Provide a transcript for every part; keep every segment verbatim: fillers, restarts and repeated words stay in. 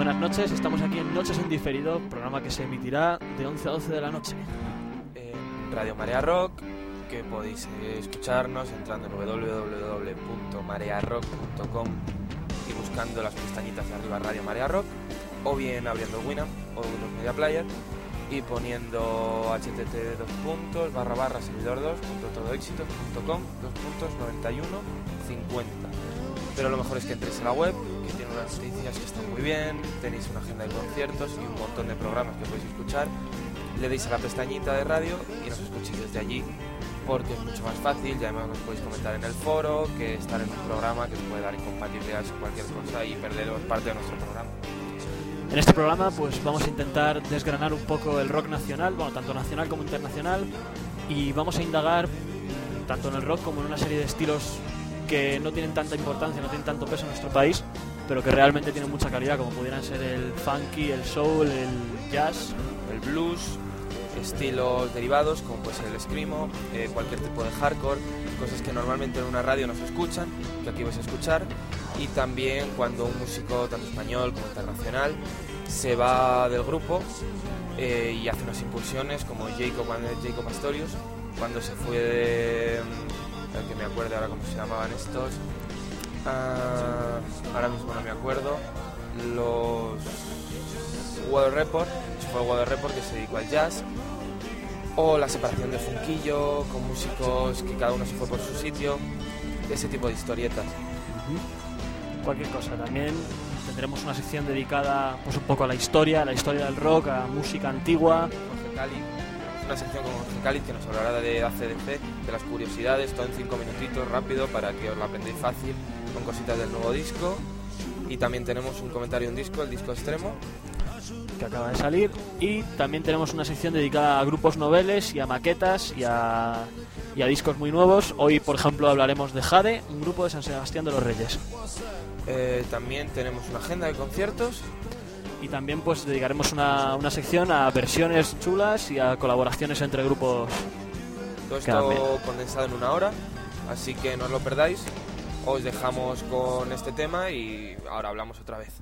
buenas noches. Estamos aquí en Noches en Diferido, programa que se emitirá de once a doce de la noche en Radio Marea Rock, que podéis escucharnos entrando en w w w punto marea rock punto com y buscando las pestañitas de arriba Radio Marea Rock, o bien abriendo Winamp o los Media Player y poniendo http dos puntos barra barra servidor dos punto todoéxitos punto com dos puntos noventa y uno cincuenta. Pero lo mejor es que entréis a la web, que tiene unas noticias que están muy bien, tenéis una agenda de conciertos y un montón de programas que podéis escuchar. Le deis a la pestañita de radio y nos escuchéis desde allí, porque es mucho más fácil y además nos podéis comentar en el foro que estar en un programa que os puede dar incompatibilidades o cualquier cosa y perderos parte de nuestro programa. En este programa pues vamos a intentar desgranar un poco el rock nacional, bueno, tanto nacional como internacional, y vamos a indagar tanto en el rock como en una serie de estilos que no tienen tanta importancia, no tienen tanto peso en nuestro país, pero que realmente tienen mucha calidad, como pudieran ser el funky, el soul, el jazz, el blues, estilos derivados como puede ser el screamo, eh, cualquier tipo de hardcore, cosas que normalmente en una radio no se escuchan, que aquí vais a escuchar, y también cuando un músico tanto español como internacional se va del grupo eh, y hace unas impulsiones, como Jacob, Jacob Astorius, cuando se fue de... el que me acuerde ahora cómo se llamaban estos, uh, ahora mismo no me acuerdo, los Weather Report, fue el Weather Report que se dedicó al jazz, o la separación de Funquillo con músicos que cada uno se fue por su sitio, ese tipo de historietas. Uh-huh. Cualquier cosa. También tendremos una sección dedicada pues un poco a la historia, a la historia del rock, a música antigua. Jorge Cali, una sección con Jorge Cali que nos hablará de A C D C, de las curiosidades, todo en cinco minutitos, rápido, para que os lo aprendáis fácil, con cositas del nuevo disco. Y también tenemos un comentario de un disco, el disco extremo, que acaba de salir, y también tenemos una sección dedicada a grupos noveles y a maquetas y a, y a discos muy nuevos. Hoy, por ejemplo, hablaremos de Jade, un grupo de San Sebastián de los Reyes. Eh, también tenemos una agenda de conciertos. Y también pues dedicaremos una, una sección a versiones chulas y a colaboraciones entre grupos. Todo esto condensado en una hora, así que no os lo perdáis. Os dejamos con este tema y ahora hablamos otra vez.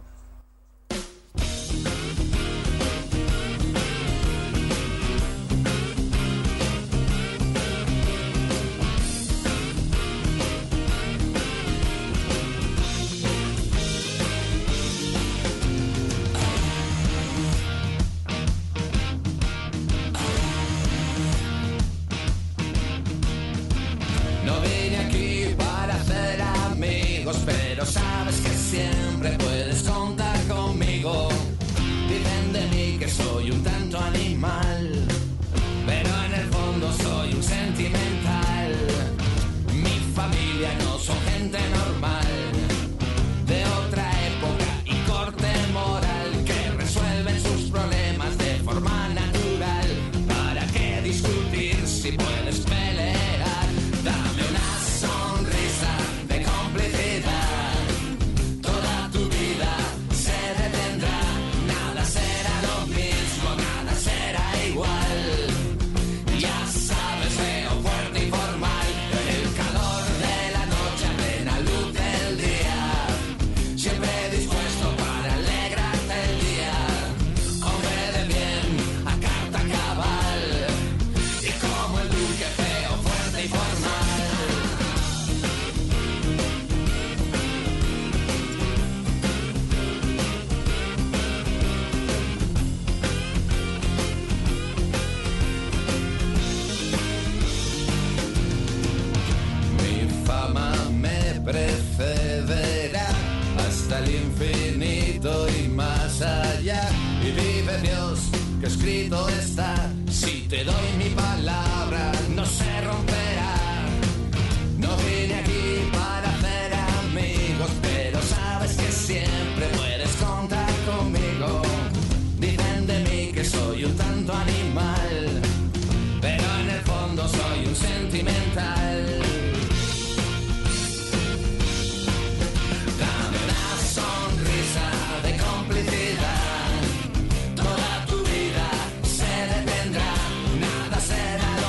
Pero sabes que siempre puedes contar conmigo. Dicen de mí que soy un tanto animal, pero en el fondo soy un sentimental. Mi familia no son gente normal, de otra época y corte moral, que resuelven sus problemas de forma natural. ¿Para qué discutir si puedes pelear? Dame una sonrisa de complicidad. Toda tu vida se detendrá. Nada será lo mismo, nada será igual. Ya sabes, veo fuerte y formal. El calor de la noche a plena luz del día. Siempre dispuesto para alegrarte el día. Hombre de bien, a carta cabal. Y como el duque feo, fuerte y formal. Mi fama me precederá hasta el infinito y más allá. Y vive Dios, que escrito está. Si te doy mi palabra, no se romperá. No vine aquí para hacer amigos, pero sabes que siempre puedes contar conmigo. Dicen de mí que soy un tanto animal, pero en el fondo soy un sentimental. Dame una sonrisa de complicidad. Toda tu vida se detendrá. Nada será lo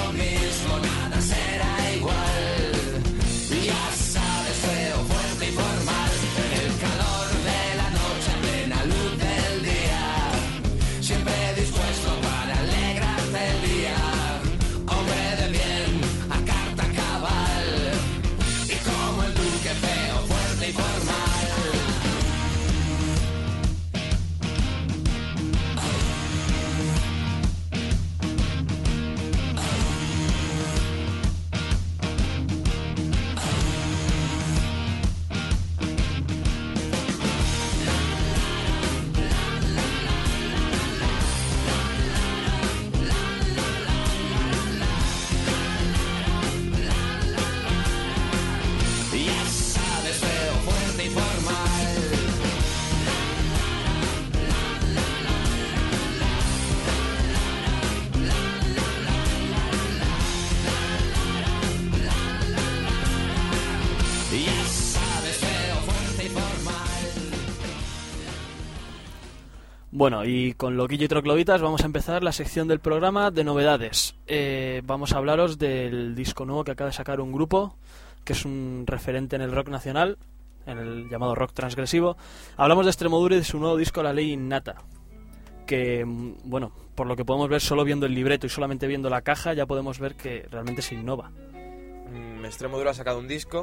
Bueno, y con Loquillo y Troclovitas vamos a empezar la sección del programa de novedades. Eh, vamos a hablaros del disco nuevo que acaba de sacar un grupo que es un referente en el rock nacional, en el llamado rock transgresivo. Hablamos de Extremoduro y de su nuevo disco La Ley Innata, que, bueno, por lo que podemos ver solo viendo el libreto y solamente viendo la caja ya podemos ver que realmente se innova. Mm, Extremoduro ha sacado un disco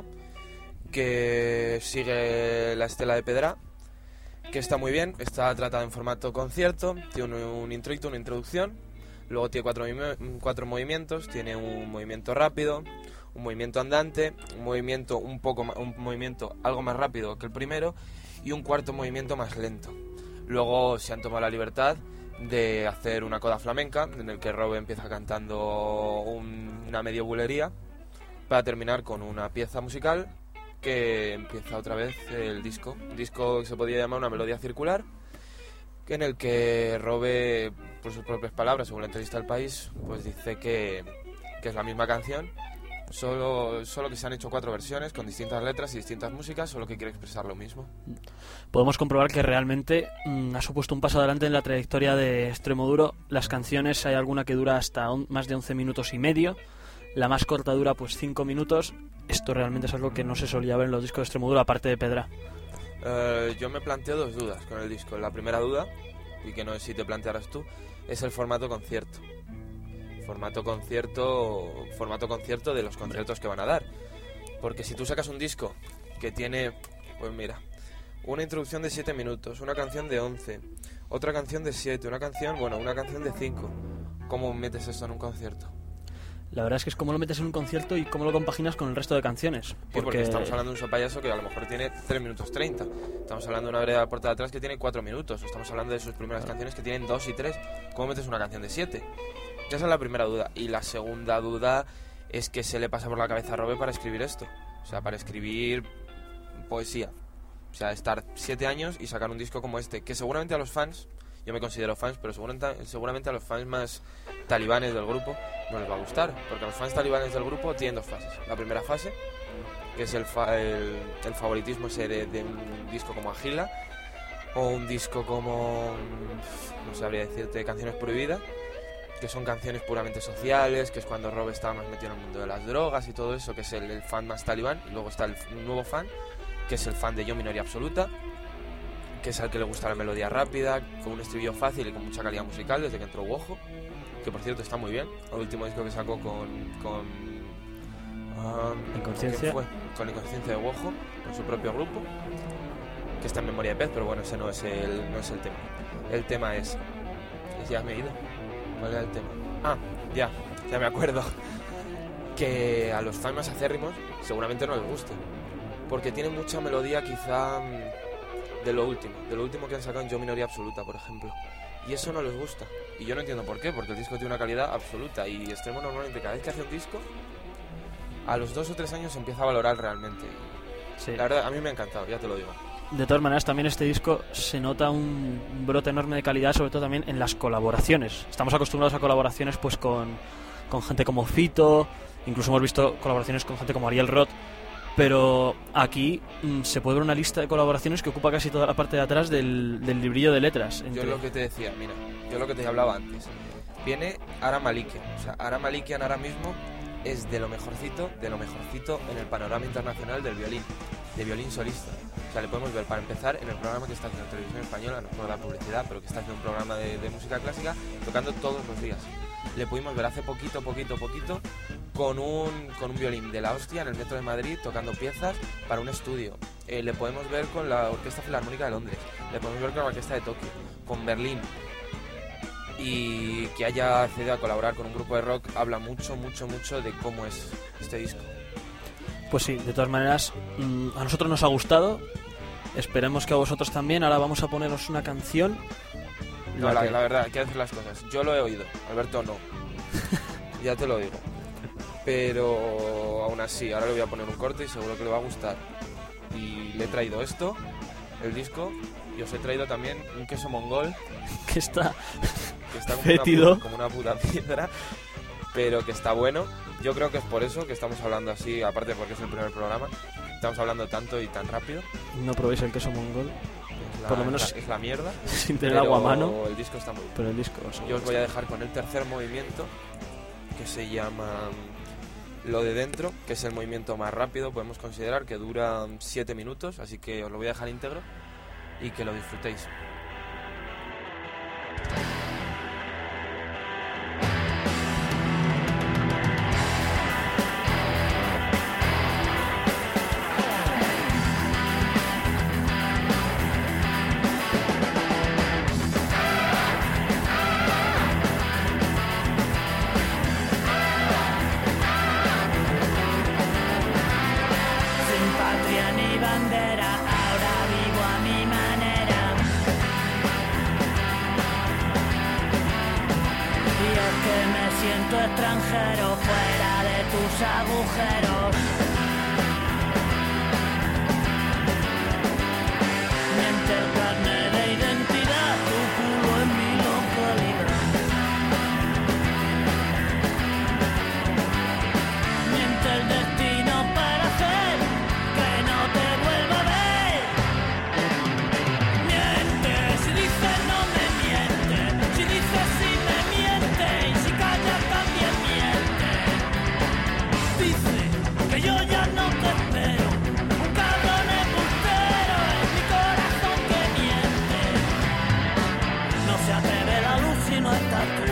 que sigue la estela de Pedra, que está muy bien, está tratado en formato concierto, tiene un, un introito, una introducción, luego tiene cuatro, cuatro movimientos, tiene un movimiento rápido, un movimiento andante, un movimiento un poco un movimiento algo más rápido que el primero y un cuarto movimiento más lento. Luego se han tomado la libertad de hacer una coda flamenca en el que Robe empieza cantando un, una medio bulería para terminar con una pieza musical que empieza otra vez el disco. Un disco que se podría llamar una melodía circular, en el que Robe, por sus propias palabras, según la entrevista al País, pues dice que, que es la misma canción, solo, solo que se han hecho cuatro versiones con distintas letras y distintas músicas, solo que quiere expresar lo mismo. Podemos comprobar que realmente mmm, ha supuesto un paso adelante en la trayectoria de Extremoduro. Las canciones, hay alguna que dura hasta on, más de once minutos y medio, la más corta dura pues cinco minutos. Esto realmente es algo que no se solía ver en los discos de Extremoduro, aparte de Pedra. Uh, yo me planteo dos dudas con el disco. La primera duda, y que no sé si te plantearás tú, es el formato concierto. Formato concierto, formato concierto de los conciertos que van a dar. Porque si tú sacas un disco que tiene, pues mira, una introducción de siete minutos, una canción de once, otra canción de siete, una canción, bueno, una canción de cinco, ¿cómo metes esto en un concierto? La verdad es que es cómo lo metes en un concierto y cómo lo compaginas con el resto de canciones. Porque, sí, porque estamos hablando de un sopayaso que a lo mejor tiene tres minutos treinta. Estamos hablando de una vereda de la puerta de atrás que tiene cuatro minutos. O estamos hablando de sus primeras claro. canciones que tienen dos y tres. ¿Cómo metes una canción de siete? Esa es la primera duda. Y la segunda duda es que se le pasa por la cabeza a Robe para escribir esto. O sea, para escribir poesía. O sea, estar siete años y sacar un disco como este. Que seguramente a los fans, yo me considero fans, pero seguramente, seguramente a los fans más talibanes del grupo no les va a gustar, porque los fans talibanes del grupo tienen dos fases. La primera fase, que es el, fa el, el favoritismo ese de, de un disco como Agila, o un disco como, no sabría decirte, Canciones Prohibidas, que son canciones puramente sociales, que es cuando Rob estaba más metido en el mundo de las drogas y todo eso, que es el, el fan más talibán. Y luego está el nuevo fan, que es el fan de Yo Minoría Absoluta, que es al que le gusta la melodía rápida, con un estribillo fácil y con mucha calidad musical desde que entró Wojo, que por cierto está muy bien. El último disco que sacó con con um, Inconsciencia fue? con Inconsciencia de Wojo, con su propio grupo, que está en Memoria de Pez, pero bueno, ese no es el no es el tema. El tema es, ya me he ido. ¿Cuál era el tema? Ah, ya, ya me acuerdo. Que a los fans más acérrimos seguramente no les guste, porque tiene mucha melodía quizá de lo último, de lo último que han sacado en Yo Minoría Absoluta, por ejemplo. Y eso no les gusta. Y yo no entiendo por qué, porque el disco tiene una calidad absoluta. Y Extremo normalmente cada vez que hace un disco, a los dos o tres años se empieza a valorar realmente. Sí. La verdad, a mí me ha encantado, ya te lo digo. De todas maneras, también este disco se nota un brote enorme de calidad, sobre todo también en las colaboraciones. Estamos acostumbrados a colaboraciones pues con, con gente como Fito, incluso hemos visto colaboraciones con gente como Ariel Roth. Pero aquí mmm, se puede ver una lista de colaboraciones que ocupa casi toda la parte de atrás del, del librillo de letras. Entre... Yo lo que te decía, mira, yo lo que te hablaba antes. Viene Ara Malikian. O sea, Ara Malikian ahora mismo es de lo mejorcito, de lo mejorcito en el panorama internacional del violín, de violín solista. O sea, le podemos ver, para empezar, en el programa que está haciendo en Televisión Española, no puedo dar publicidad, pero que está haciendo un programa de, de música clásica, tocando todos los días. Le pudimos ver hace poquito, poquito, poquito, con un, con un violín de la hostia en el metro de Madrid, tocando piezas para un estudio. Eh, le podemos ver con la Orquesta Filarmónica de Londres, le podemos ver con la Orquesta de Tokio, con Berlín. Y que haya accedido a colaborar con un grupo de rock habla mucho, mucho, mucho de cómo es este disco. Pues sí, de todas maneras, mmm, a nosotros nos ha gustado, esperemos que a vosotros también. Ahora vamos a poneros una canción. No, la, que... la verdad, hay que decir las cosas. Yo lo he oído, Alberto no. Ya te lo digo. Pero aún así, ahora le voy a poner un corte y seguro que le va a gustar. Y le he traído esto, el disco, y os he traído también un queso mongol. Que está, que está como, fétido. Una, como una puta piedra, pero que está bueno. Yo creo que es por eso que estamos hablando así, aparte porque es el primer programa. estamos hablando tanto y tan rápido. No probéis el queso mongol, Es la, por lo menos es la, es la mierda. sin tener pero agua a mano, el disco está muy bien. pero el disco... Yo os voy a dejar con el tercer movimiento, que se llama Lo de Dentro, que es el movimiento más rápido, podemos considerar que dura siete minutos, así que os lo voy a dejar íntegro y que lo disfrutéis. Extranjero fuera de tus agujeros. Miente el carnet de identidad, tu culo en mi localidad. Miente el destino para hacer que no te vuelva a ver. Miente, si dices no me miente, si dices sí me miente, y si callas también miente. Dice que yo ya no te espero, un cabrón embustero, es mi corazón que miente. No se atreve la luz si no estás tú,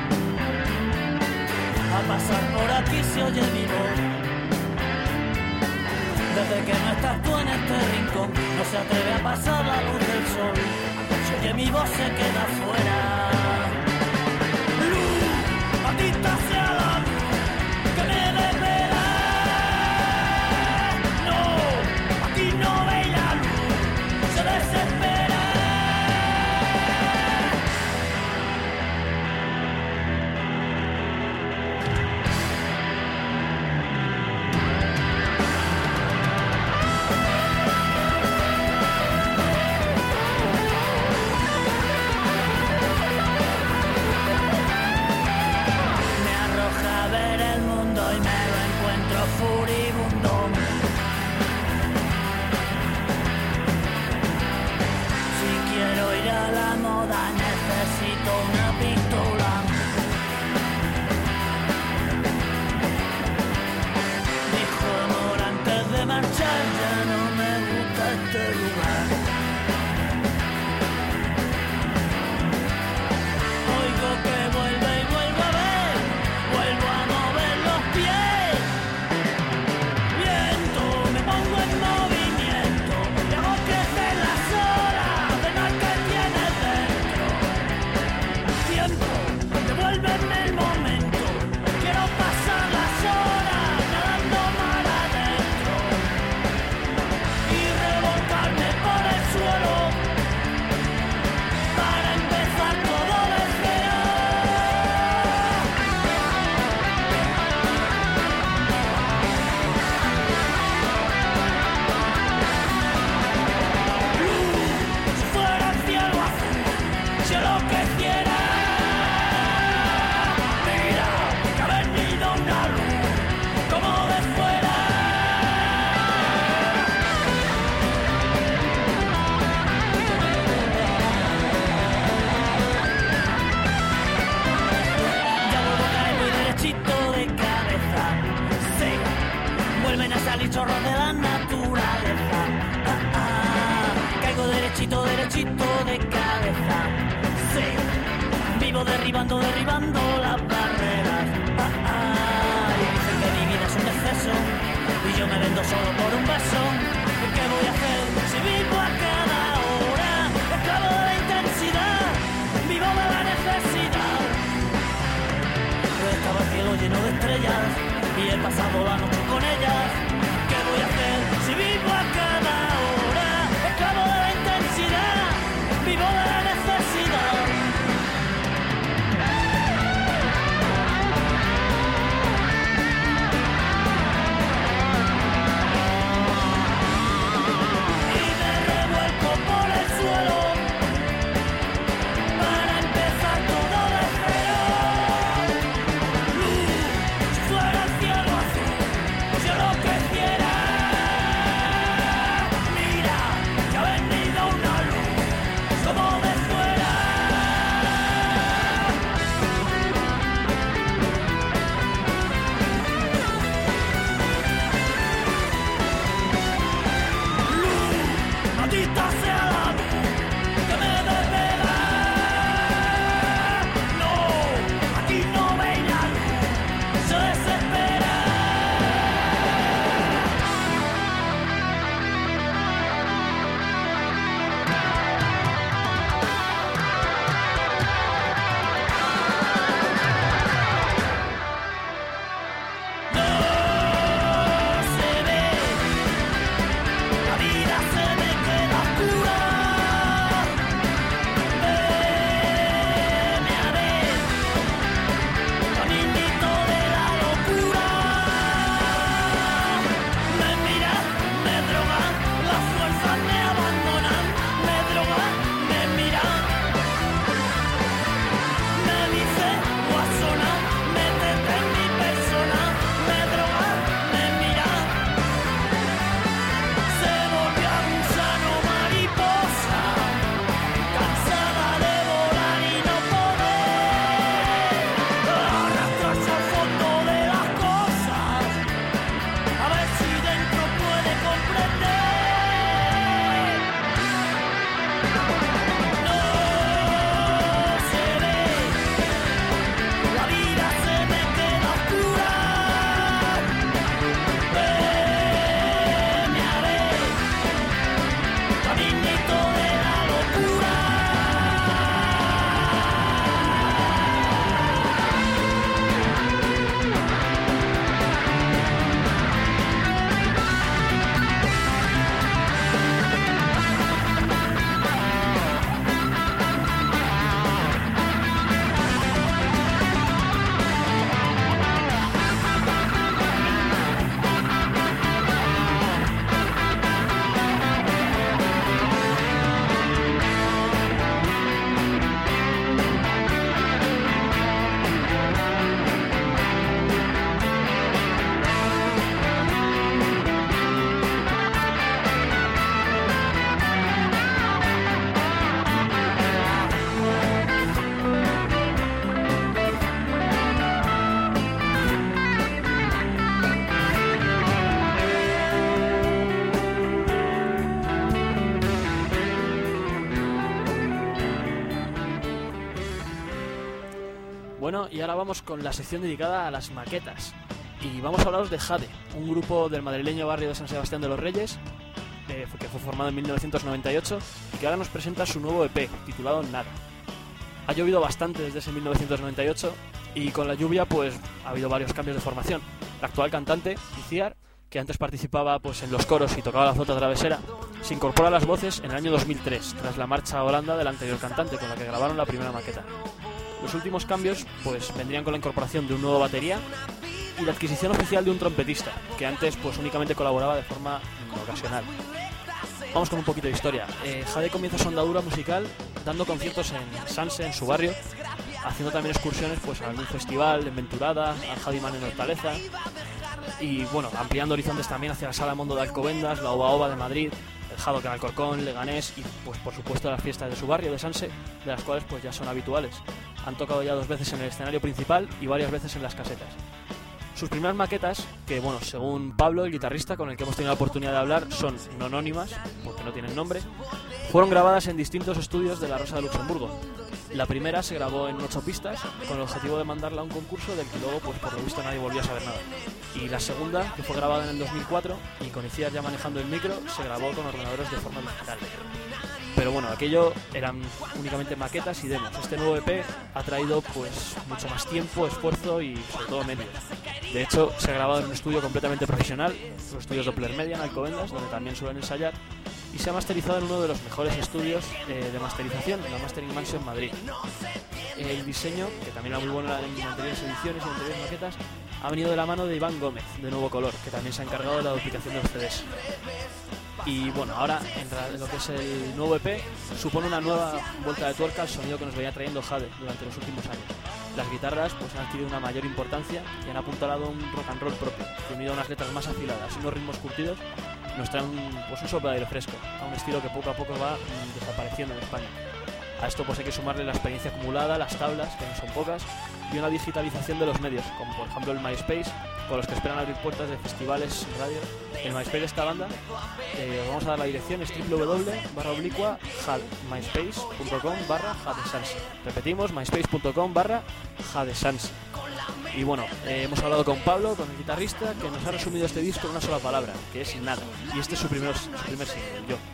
a pasar por aquí se oye mi voz. Desde que no estás tú en este rincón, no se atreve a pasar la luz del sol. Se oye mi voz, se queda fuera. Luz, maldita sea la luz que me desvela. No, aquí no veis la luz, se desespera. Furibundo. Si quiero ir a la moda necesito una pistola. Dijo amor antes de marchar, ya no me gusta este lugar. Oigo que vuelve y vuelvo a ver, vuelvo a mover los pies. Pongo en movimiento y hago crecer las horas de mar que tienes dentro. Tiempo Bueno, y ahora vamos con la sección dedicada a las maquetas. Y vamos a hablaros de Jade, un grupo del madrileño barrio de San Sebastián de los Reyes, eh, que fue formado en mil novecientos noventa y ocho y que ahora nos presenta su nuevo E P, titulado Nada. Ha llovido bastante desde ese mil novecientos noventa y ocho y con la lluvia pues ha habido varios cambios de formación. La actual cantante, Iciar, que antes participaba pues en los coros y tocaba la flauta travesera, se incorpora a las voces en el año dos mil tres, tras la marcha a Holanda del anterior cantante, con la que grabaron la primera maqueta. Los últimos cambios pues vendrían con la incorporación de un nuevo batería y la adquisición oficial de un trompetista, que antes pues únicamente colaboraba de forma ocasional. Vamos con un poquito de historia. Eh, Jade comienza su andadura musical dando conciertos en Sanse, en su barrio, haciendo también excursiones pues a algún festival, en Venturada, al Jadiman en Hortaleza, y bueno, ampliando horizontes también hacia la Sala Mondo de Alcobendas, la Oba Oba de Madrid, el Haddock en Alcorcón, Leganés y pues por supuesto las fiestas de su barrio de Sanse, de las cuales pues ya son habituales. Han tocado ya dos veces en el escenario principal y varias veces en las casetas. Sus primeras maquetas, que bueno, según Pablo, el guitarrista con el que hemos tenido la oportunidad de hablar, son no anónimas, porque no tienen nombre, fueron grabadas en distintos estudios de la Rosa de Luxemburgo. La primera se grabó en ocho pistas, con el objetivo de mandarla a un concurso del que luego, pues por lo visto, nadie volvió a saber nada. Y la segunda, que fue grabada en el dos mil cuatro, y con Iciar ya manejando el micro, se grabó con ordenadores de forma digital. Pero bueno, aquello eran únicamente maquetas y demos. Este nuevo E P ha traído pues mucho más tiempo, esfuerzo y sobre todo medios. De hecho, se ha grabado en un estudio completamente profesional, los estudios Doppler Media en Alcobendas, donde también suelen ensayar, y se ha masterizado en uno de los mejores estudios eh, de masterización, en la Mastering Mansion Madrid. El diseño, que también era muy bueno en anteriores ediciones y en anteriores maquetas, ha venido de la mano de Iván Gómez, de Nuevo Color, que también se ha encargado de la duplicación de los C Ds. Y bueno, ahora en lo que es el nuevo E P supone una nueva vuelta de tuerca al sonido que nos venía trayendo Jade durante los últimos años. Las guitarras pues han adquirido una mayor importancia y han apuntalado un rock and roll propio, que unido a unas letras más afiladas y unos ritmos curtidos, nos traen pues, un soplo de aire fresco, a un estilo que poco a poco va mm, desapareciendo en España. A esto pues hay que sumarle la experiencia acumulada, las tablas, que no son pocas, y una digitalización de los medios, como por ejemplo el MySpace, con los que esperan abrir puertas de festivales y radio. El MySpace de esta banda, eh, vamos a dar la dirección, es www barra oblicua myspace.com barra jadesans. Repetimos, myspace.com barra jadesans. Y bueno, eh, hemos hablado con Pablo, con el guitarrista, que nos ha resumido este disco en una sola palabra, que es nada. Y este es su primer, su primer single, Yo.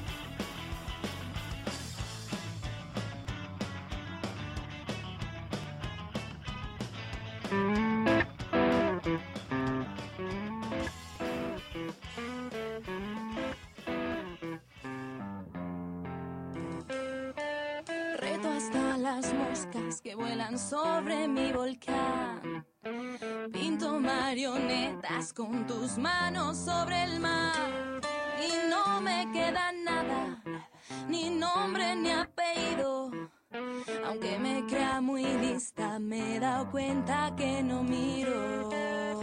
Reto hasta las moscas que vuelan sobre mi volcán. Pinto marionetas con tus manos sobre el mar. Y no me queda nada, ni nombre ni apellido. Aunque me crea muy lista, me he dado cuenta que no miro.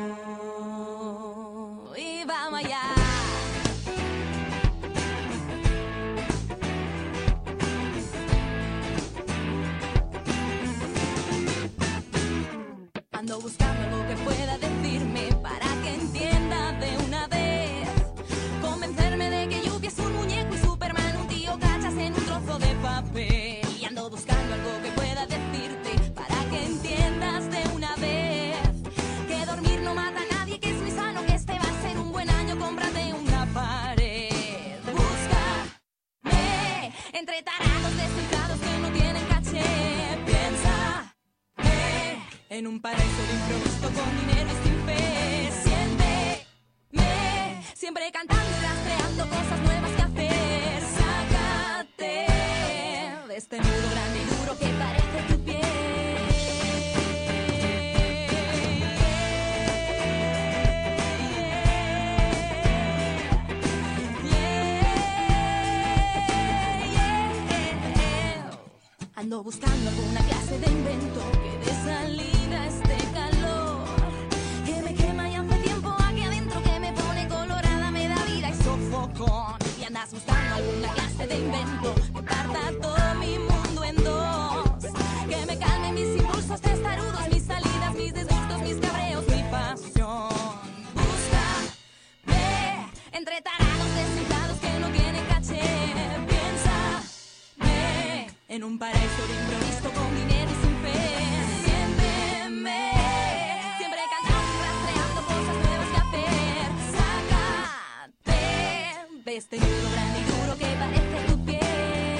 Y vamos allá. Ando buscando algo que pueda decirme para que entienda de una vez. Convencerme de que Yuppie es un muñeco y Superman un tío cachas en un trozo de papel. Y ando buscando algo que pueda decirte para que entiendas de una vez que dormir no mata a nadie, que es muy sano, que este va a ser un buen año, cómprate una pared. Búscame entre tarados descifrados que no tienen caché. Piensa en un paraíso de improviso con dinero y sin fe. Siénteme siempre cantando y rastreando cosas nuevas que hacer. Sácate de este nudo grande y duro que parece tu piel. Ando buscando alguna clase de invento que dé salida a este calor que me quema y hace tiempo aquí adentro, que me pone colorada, me da vida y sofocón. Y andas buscando alguna clase de invento que parta todo mi mundo en dos, que me calme mis impulsos testarudos, mis salidas, mis disgustos, mis cabreos, mi pasión. Búscame entre tarados desinflados que no tienen caché. Piensa en un paraíso de improviso con dinero y sin fe. Siénteme este nudo grande y duro que parece tu piel.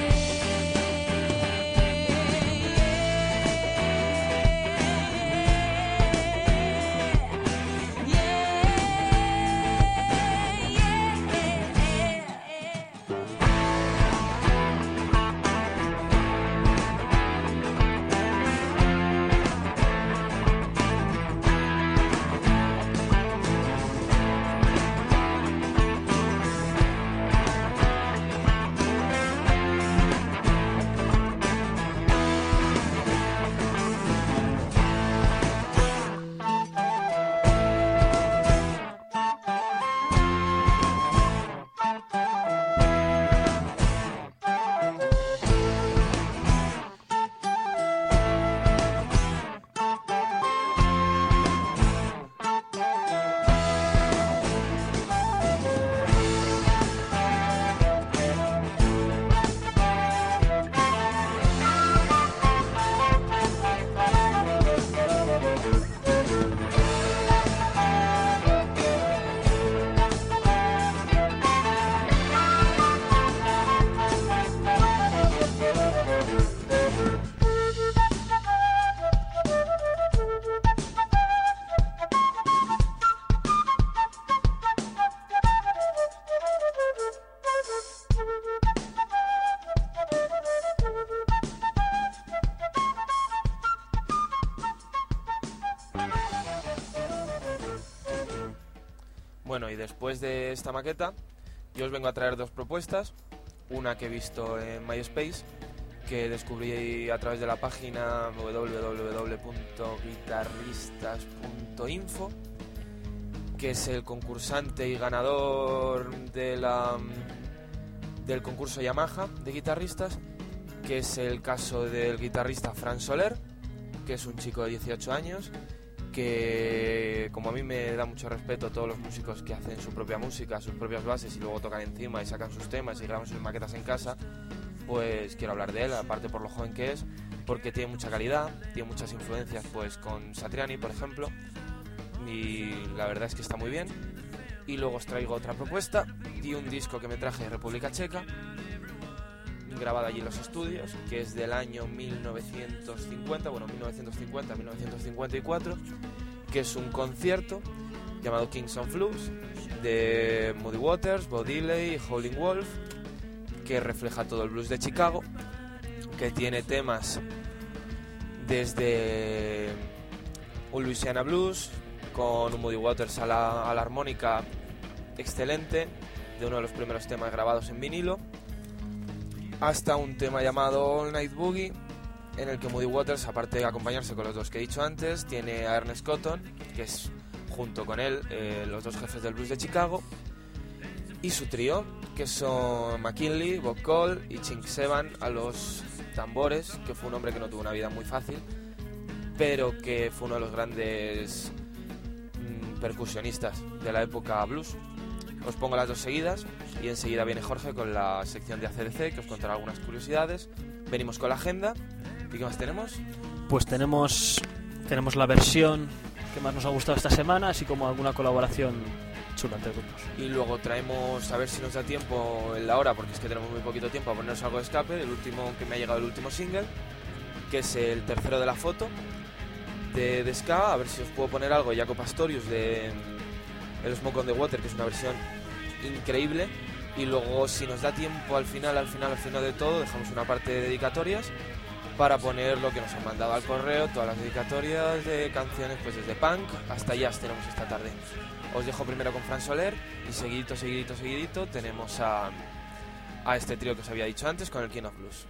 Bueno, y después de esta maqueta, yo os vengo a traer dos propuestas. Una que he visto en MySpace, que descubrí a través de la página w w w punto guitarristas punto info, que es el concursante y ganador de la, del concurso Yamaha de guitarristas, que es el caso del guitarrista Fran Soler, que es un chico de dieciocho años, que como a mí me da mucho respeto todos los músicos que hacen su propia música, sus propias bases y luego tocan encima y sacan sus temas y graban sus maquetas en casa, pues quiero hablar de él, aparte por lo joven que es, porque tiene mucha calidad, tiene muchas influencias pues con Satriani, por ejemplo, y la verdad es que está muy bien. Y luego os traigo otra propuesta y un disco que me traje de República Checa, grabado allí en los estudios, que es del año mil novecientos cincuenta, bueno, mil novecientos cincuenta a mil novecientos cincuenta y cuatro, que es un concierto llamado Kings of Blues de Muddy Waters, Bo Diddley y Howlin' Wolf, que refleja todo el blues de Chicago, que tiene temas desde un Louisiana Blues con un Muddy Waters a la, a la armónica excelente, de uno de los primeros temas grabados en vinilo, hasta un tema llamado All Night Boogie, en el que Muddy Waters, aparte de acompañarse con los dos que he dicho antes, tiene a Ernest Cotton, que es junto con él eh, los dos jefes del blues de Chicago, y su trío, que son McKinley, Bob Cole y Chink Sevan a los tambores, que fue un hombre que no tuvo una vida muy fácil, pero que fue uno de los grandes mmm, percusionistas de la época blues. Os pongo las dos seguidas y enseguida viene Jorge con la sección de A C D C, que os contará algunas curiosidades. Venimos con la agenda. ¿Y qué más tenemos? Pues tenemos, tenemos la versión que más nos ha gustado esta semana, así como alguna colaboración chula entre grupos. Y luego traemos, a ver si nos da tiempo en la hora, porque es que tenemos muy poquito tiempo, a ponernos algo de escape, el último que me ha llegado, el último single, que es el tercero de la foto de, de ska. A ver si os puedo poner algo, Jaco Pastorius de El Smoke on the Water, que es una versión increíble. Y luego, si nos da tiempo al final, al final, al final de todo, dejamos una parte de dedicatorias para poner lo que nos han mandado al correo, todas las dedicatorias de canciones, pues desde punk hasta jazz tenemos esta tarde. Os dejo primero con Fran Soler y seguidito, seguidito, seguidito tenemos a, a este trío que os había dicho antes con el King of Blues.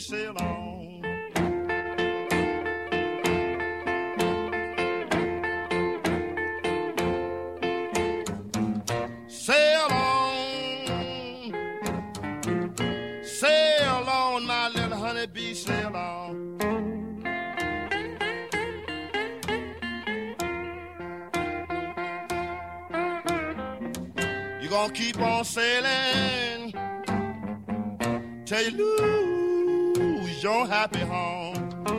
sail on. Sail on, sail on, my little honeybee, sail on. You gonna keep on sailing till you lose your happy home.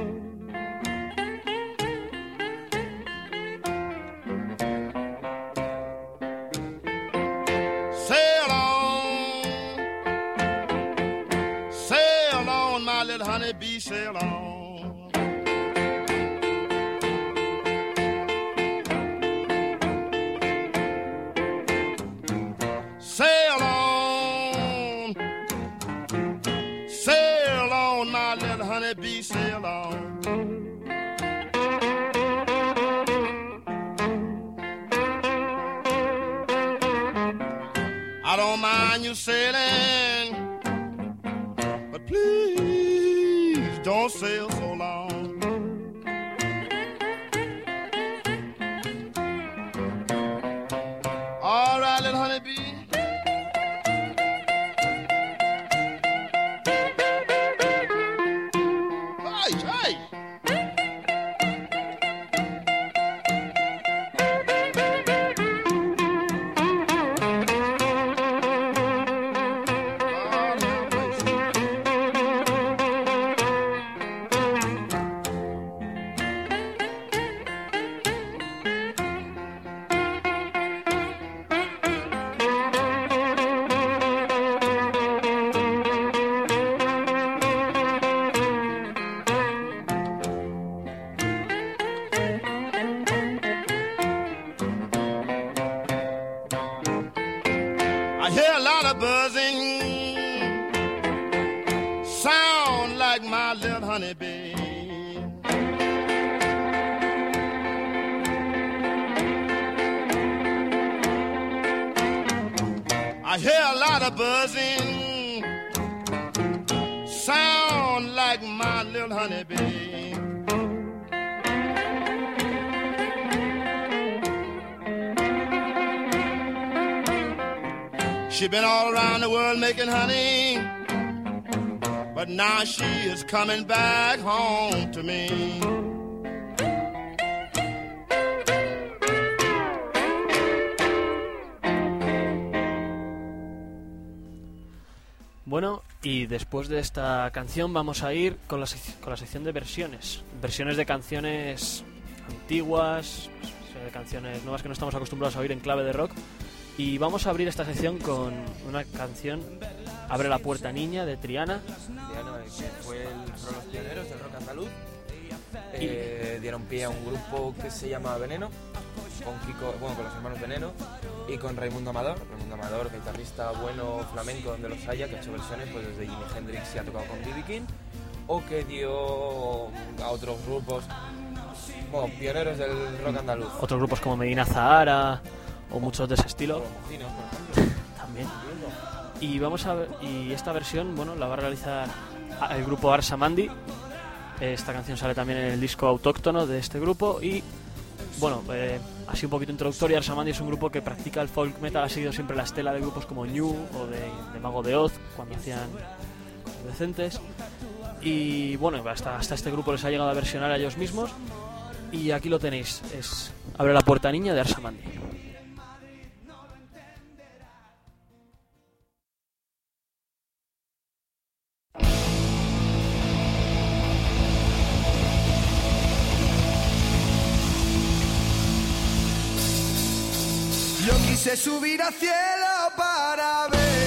Sail on, sail on, my little honeybee, sail on. Sail on, sail on, my little honeybee, sail on. I don't mind you sailing, but please don't sail so long. All right, little honeybee. Hey, hey. I hear a lot of buzzing, sound like my little honeybee. I hear a lot of buzzing, sound like my little honeybee. She been all around the world making honey, but now she is coming back home to me. Bueno, y después de esta canción vamos a ir con la, sec- con la sección de versiones. Versiones de canciones antiguas, de canciones nuevas que no estamos acostumbrados a oír en clave de rock. Y vamos a abrir esta sección con una canción, Abre la puerta niña, de Triana. Triana, que fue el, fueron los pioneros del rock andaluz. Eh, dieron pie a un grupo que se llama Veneno, con Kiko, bueno, con los hermanos Veneno y con Raimundo Amador. Raimundo Amador, guitarrista bueno flamenco donde los haya, que ha hecho versiones pues desde Jimi Hendrix y ha tocado con B B King, o que dio a otros grupos, bueno, pioneros del rock andaluz. Otros grupos como Medina Zahara o muchos de ese estilo. Como Mojinos, por ejemplo. También. Y vamos a ver, y esta versión, bueno, la va a realizar el grupo Arsamandi. Esta canción sale también en el disco autóctono de este grupo y, bueno, eh, así un poquito introductoria. Arsamandi es un grupo que practica el folk metal, ha seguido siempre la estela de grupos como New o de, de Mago de Oz, cuando hacían cosas decentes. Y bueno, hasta, hasta este grupo les ha llegado a versionar a ellos mismos. Y aquí lo tenéis, es Abre la puerta niña, de Arsamandi. Yo quise subir al cielo para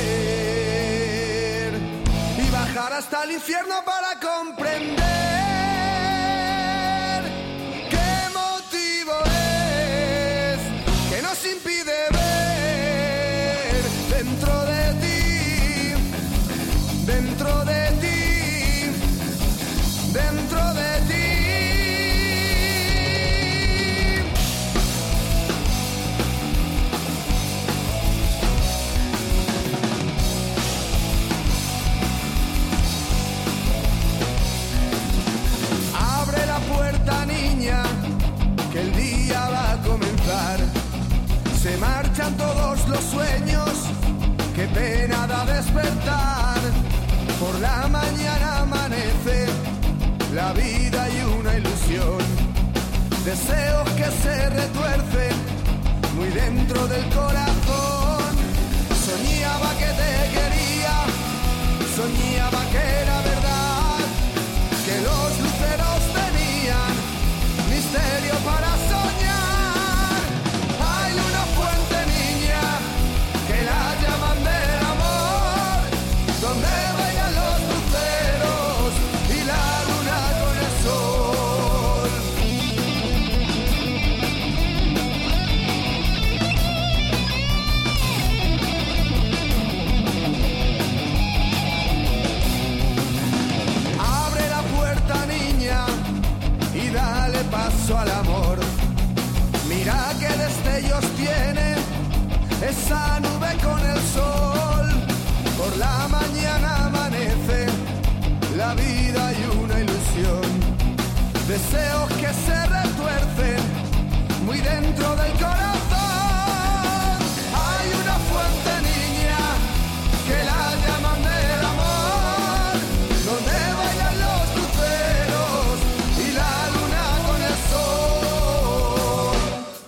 ver y bajar hasta el infierno para comprender qué motivo es que nos impide ver dentro de ti, dentro de ti, dentro de ti. de nada despertar. Por la mañana amanece la vida y una ilusión. Deseos que se retuercen muy dentro del corazón. Soñaba que te quería, soñaba que era verdad, que los luceros tenían misterio para soñar. Hay una fuente, niña, que la llaman del amor, donde bailan los luceros y la luna con el sol. Abre la puerta, niña, y dale paso al amor. Mira que destellos tiene esa nube con el sol. Por la mañana amanece la vida y una ilusión. Deseos que se retuercen muy dentro del corazón. Hay una fuente, niña, que la llaman del amor, donde bailan los luceros y la luna con el sol.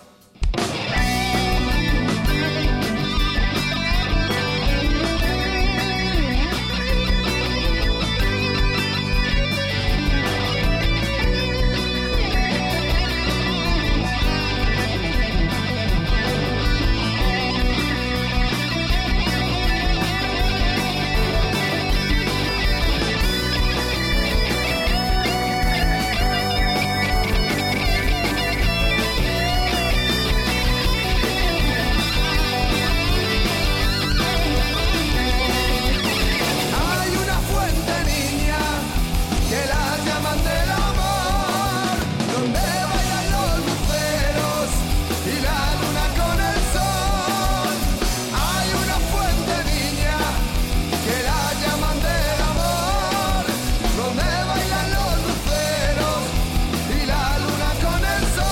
Hay una fuente, niña, que la llaman del amor, donde bailan los luceros y la luna con el sol. Hay una fuente, niña, que la llaman del amor, donde bailan los luceros y la luna con el sol.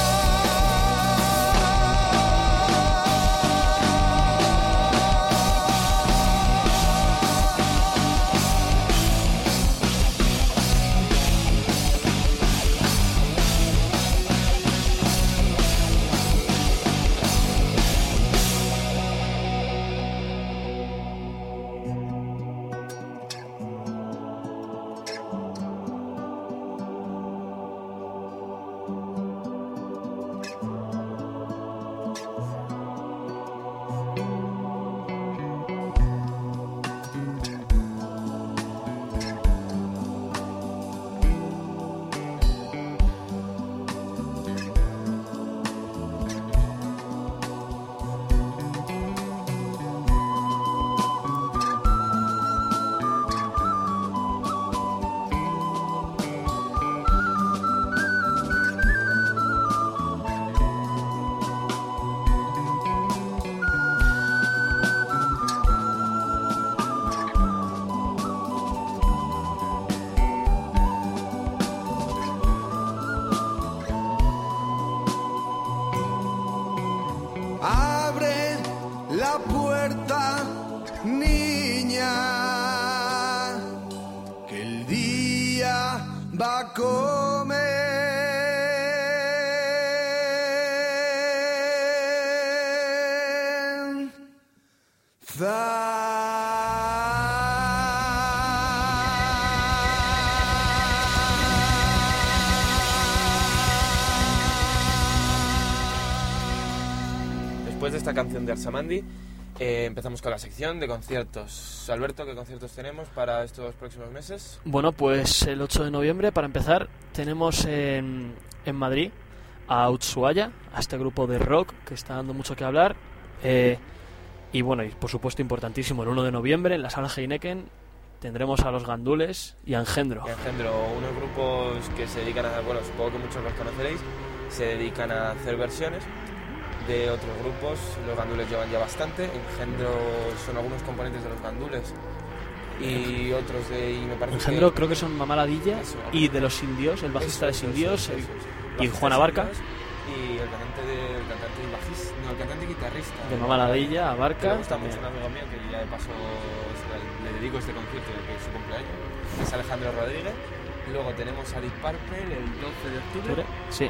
Abre la puerta, niña, que el día va a Después de esta canción de Arsamandi, eh, empezamos con la sección de conciertos. Alberto, ¿qué conciertos tenemos para estos próximos meses? Bueno, pues el ocho de noviembre, para empezar, tenemos en, en Madrid a Ushuaia, a este grupo de rock que está dando mucho que hablar. Eh, y bueno, y por supuesto importantísimo, el uno de noviembre en la sala Heineken tendremos a Los Gandules y a Engendro. Y Engendro, unos grupos que se dedican a, bueno, supongo que muchos los conoceréis, se dedican a hacer versiones de otros grupos. Los Gandules llevan ya bastante, Engendro son algunos componentes de Los Gandules y otros de... Y me parece Engendro que, creo que son Mamá Ladilla eso, y de Los Indios, el bajista eso, de Indios, eso, eso, eso, y eso. Juana Barca. Y el cantante de, el cantante y bajista, no, el cantante y guitarrista. De Mamaladilla, Abarca. Que me gusta también. mucho, un amigo mío que ya de paso se le, le dedico este concierto que es su cumpleaños. Es Alejandro Rodríguez. Luego tenemos a Deep Purple el doce de octubre. Sí.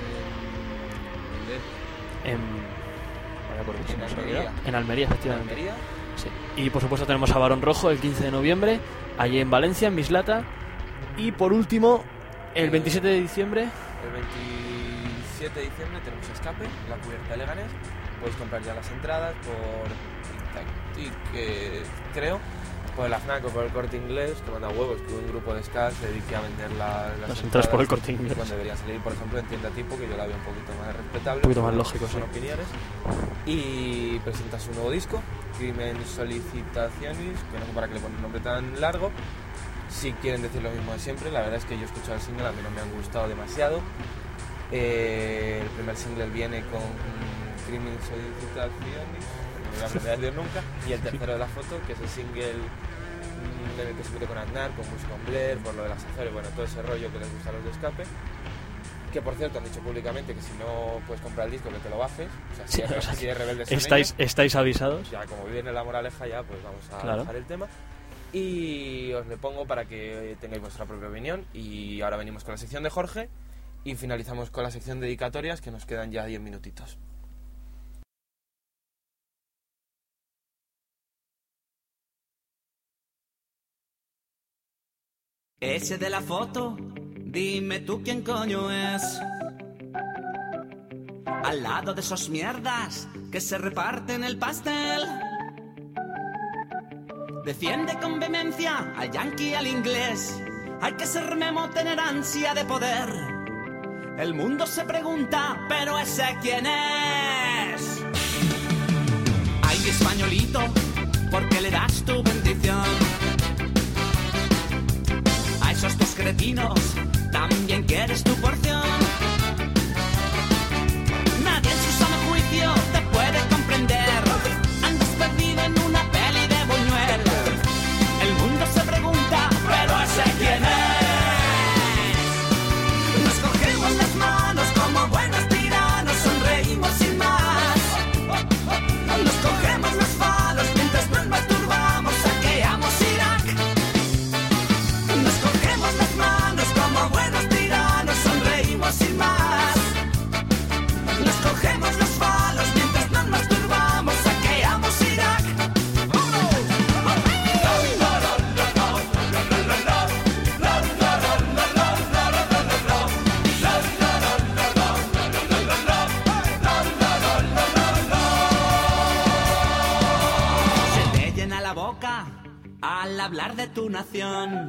En, En, vaya por en Dios, se me Almería. olvidó. En Almería, en efectivamente. Almería. Sí. Y por supuesto tenemos a Barón Rojo el quince de noviembre, allí en Valencia, en Mislata. Y por último, el veintisiete de diciembre. El veintisiete de diciembre tenemos Escape, la cubierta de Leganés. Podéis comprar ya las entradas por Ticket, creo, por el AFNAC o por el Corte Inglés, que manda huevos que un grupo de ska se dedique a vender la, las, Las entradas por el Corte Inglés. Cuando debería salir, por ejemplo, en tienda tipo, que yo la veo un poquito más respetable. Un poquito más lógico, son sí. opiniones. Y presenta su nuevo disco, Crimen Solicitaciones, que no sé para qué le ponen un nombre tan largo. Si quieren decir lo mismo de siempre, la verdad es que yo he escuchado el single, a mí no me han gustado demasiado. Eh, el primer single viene con Crimen Solicitaciones, no me voy a aprender a decir nunca, y el tercero de la foto, que es el single mm, en el que se mete con Aznar, con Mus con Blair, por lo de las Azores, bueno, todo ese rollo que les gusta a los de Escape. Que por cierto han dicho públicamente que si no puedes comprar el disco que te lo bajes, o sea, si, Sí, es, o sea, si es rebeldes son Estáis, ellos, estáis avisados. ya como viene la moraleja ya, pues vamos a Claro. dejar el tema. Y os le pongo para que tengáis vuestra propia opinión. Y ahora venimos con la sección de Jorge y finalizamos con la sección de dedicatorias, que nos quedan ya diez minutitos. Ese de la foto, dime tú quién coño es. Al lado de esos mierdas que se reparten el pastel. Defiende con vehemencia al yankee y al inglés. Hay que ser memo, tener ansia de poder. El mundo se pregunta, pero ese quién es. Ay, mi españolito, ¿por qué le das tu bendición? A esos dos cretinos también quieres tu porción. Nadie en su sano juicio te puede comprender. Andas perdido en una peli de Buñuel. El mundo se pregunta, pero ese quién es. Nos cogemos las manos como buenos tiranos, sonreímos sin más. Nos cogemos los falos mientras nos masturbamos, saqueamos Irak. Nos cogemos las manos como buenos tiranos, sonreímos sin más. Nos cogemos los falos mientras nos masturbamos, saqueamos Irak. Se te llena la boca al hablar de tu nación.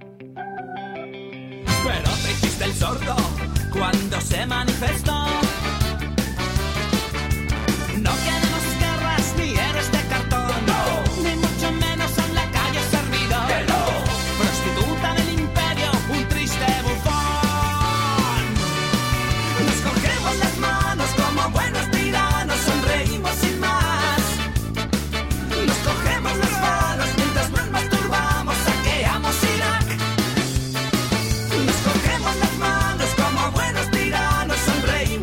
Pero te hiciste el sordo cuando se manifestó. No queremos guerras ni héroes de cartón, no. Ni mucho menos en la calle servidor. No. Prostituta del imperio, un triste bufón. Nos cogemos las manos como buenos tiranos, sonreímos sin más. Nos cogemos los palos mientras nos masturbamos, saqueamos Irak. Nos cogemos las manos como buenos tiranos, sonreímos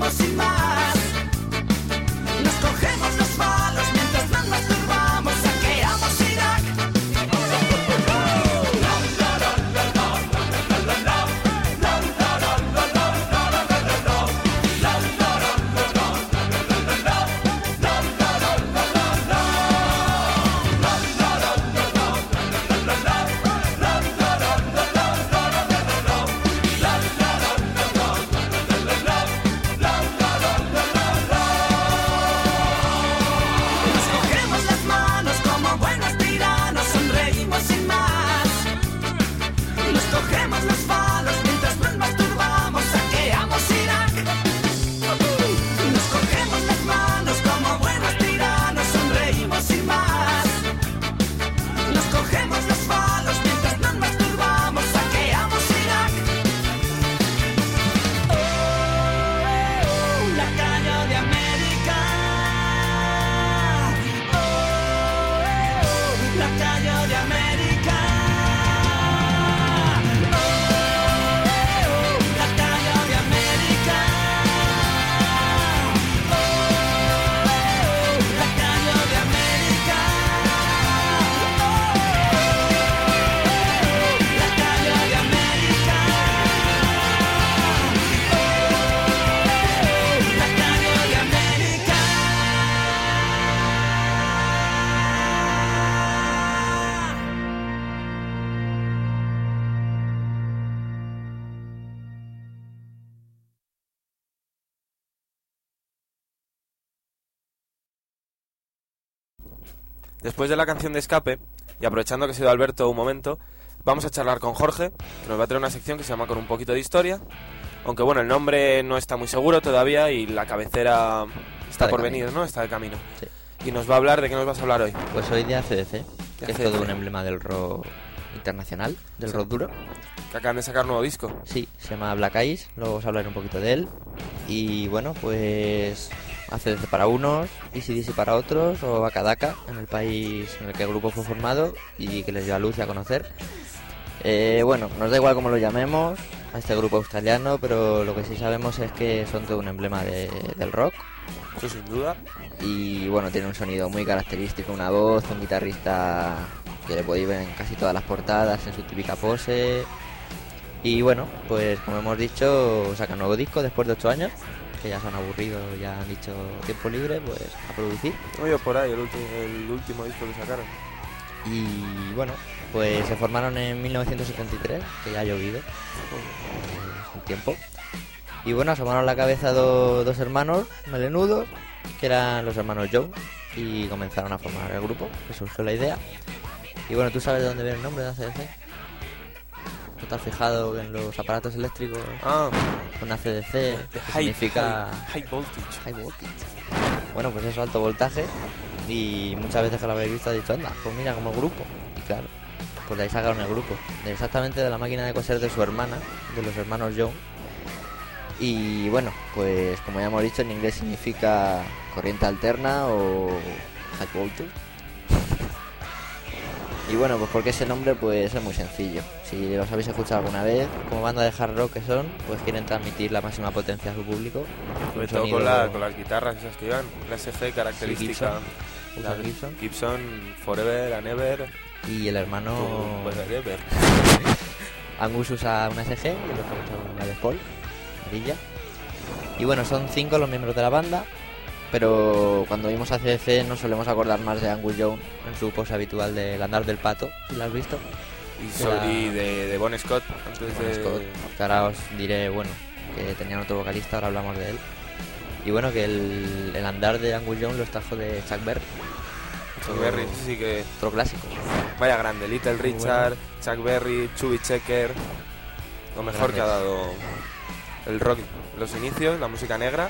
Después de la canción de escape, y aprovechando que ha sido Alberto un momento, vamos a charlar con Jorge, que nos va a traer una sección que se llama Con un poquito de historia. Aunque bueno, el nombre no está muy seguro todavía y la cabecera está, Está por camino. venir, ¿no? Está de camino. Sí. Y nos va a hablar, ¿de qué nos vas a hablar hoy? Pues hoy de A C D C, De que A es C D C. todo un emblema del rock internacional, del Sí. rock duro. Que acaban de sacar nuevo disco. Sí, se llama Black Eyes, luego vamos a hablar un poquito de él. Y bueno, pues A C D C para unos, A C D C para otros, o Bacadaca, en el país en el que el grupo fue formado y que les dio a luz y a conocer. Eh, bueno, nos da igual cómo lo llamemos a este grupo australiano, pero lo que sí sabemos es que son todo un emblema de- del rock. Eso sin duda. Y bueno, tiene un sonido muy característico, una voz, un guitarrista que le podéis ver en casi todas las portadas, en su típica pose. Y bueno, pues como hemos dicho, sacan nuevo disco después de ocho años, que ya se han aburrido, ya han dicho tiempo libre, pues a producir. Oye, por ahí, el, último el último disco que sacaron. Y bueno, pues se formaron en mil novecientos setenta y tres, que ya ha llovido, es un tiempo. Y bueno, asomaron la cabeza do- dos hermanos melenudos, que eran los hermanos Jones, y comenzaron a formar el grupo, que surgió la idea. Y bueno, ¿tú sabes de dónde viene el nombre de A C D C? ¿No te has fijado que en los aparatos eléctricos Ah, con A C D C de que high, significa high, high voltage. high voltage? Bueno, pues eso, alto voltaje. Y muchas veces que lo habéis visto, he dicho, anda, pues mira, como grupo. Y claro, pues de ahí sacaron el grupo. De exactamente de la máquina de coser de su hermana, de los hermanos Jones. Y bueno, pues como ya hemos dicho, en inglés significa corriente alterna o high voltage. Y bueno, pues porque ese nombre pues es muy sencillo. Si los habéis escuchado alguna vez, como banda de hard rock que son, pues quieren transmitir la máxima potencia a su público. Sobre Un todo sonido- con, la, con las guitarras esas que llevan. La S G característica. Sí, la usa Gibson. Gibson Forever and Ever. Y el hermano Forever. Angus usa una S G y el otro usa una Les Paul, amarilla. Y bueno, son cinco los miembros de la banda, pero cuando vimos a C D C nos solemos acordar más de Angus Young en su pose habitual del andar del pato, si lo has visto. Y, so- y de, de Bon Scott. Antes Bon de... Scott, que ahora os diré, bueno, que tenían otro vocalista, ahora hablamos de él. Y bueno, que el, el andar de Angus Young lo trajo de Chuck Berry. Chuck Otro- Berry, sí que... Otro clásico. Vaya grande, Little Muy Richard, Chuck Berry, Chubby Checker. Lo mejor Grandes. que ha dado el rock. Los inicios, la música negra.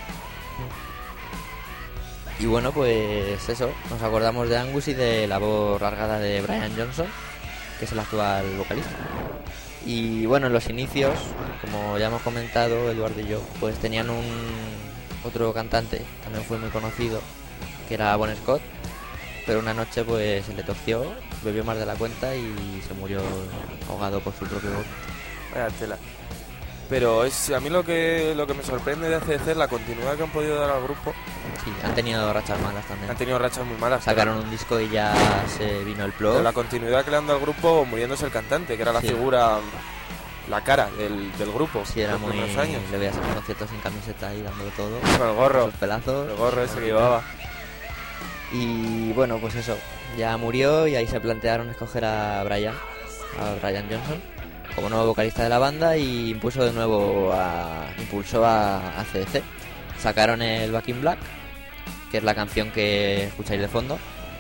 Y bueno, pues eso, nos acordamos de Angus y de la voz rasgada de Brian Johnson, que es el actual vocalista. Y bueno, en los inicios, como ya hemos comentado, Eduardo y yo, pues tenían un otro cantante, también fue muy conocido, que era Bon Scott, pero una noche pues se le torció, bebió más de la cuenta y se murió ahogado por su propio vómito. Vaya tela. Pero es a mí lo que lo que me sorprende de A C D C es la continuidad que han podido dar al grupo. Sí, han tenido rachas malas también. Han tenido rachas muy malas. Sacaron un disco y ya se vino el pero plot. la continuidad que le han dado al grupo muriéndose el cantante, que era la Sí. figura, la cara del, del grupo. Sí, era los muy... primeros años. Le veías en conciertos sin camiseta y dándolo todo. Con el gorro. Sus pelazos. El gorro ese que llevaba. Y bueno, pues eso. Ya murió y ahí se plantearon escoger a Brian, a Brian Johnson, como nuevo vocalista de la banda y impuso de nuevo a, impulsó a, a C D C. Sacaron el Back in Black, que es la canción que escucháis de fondo.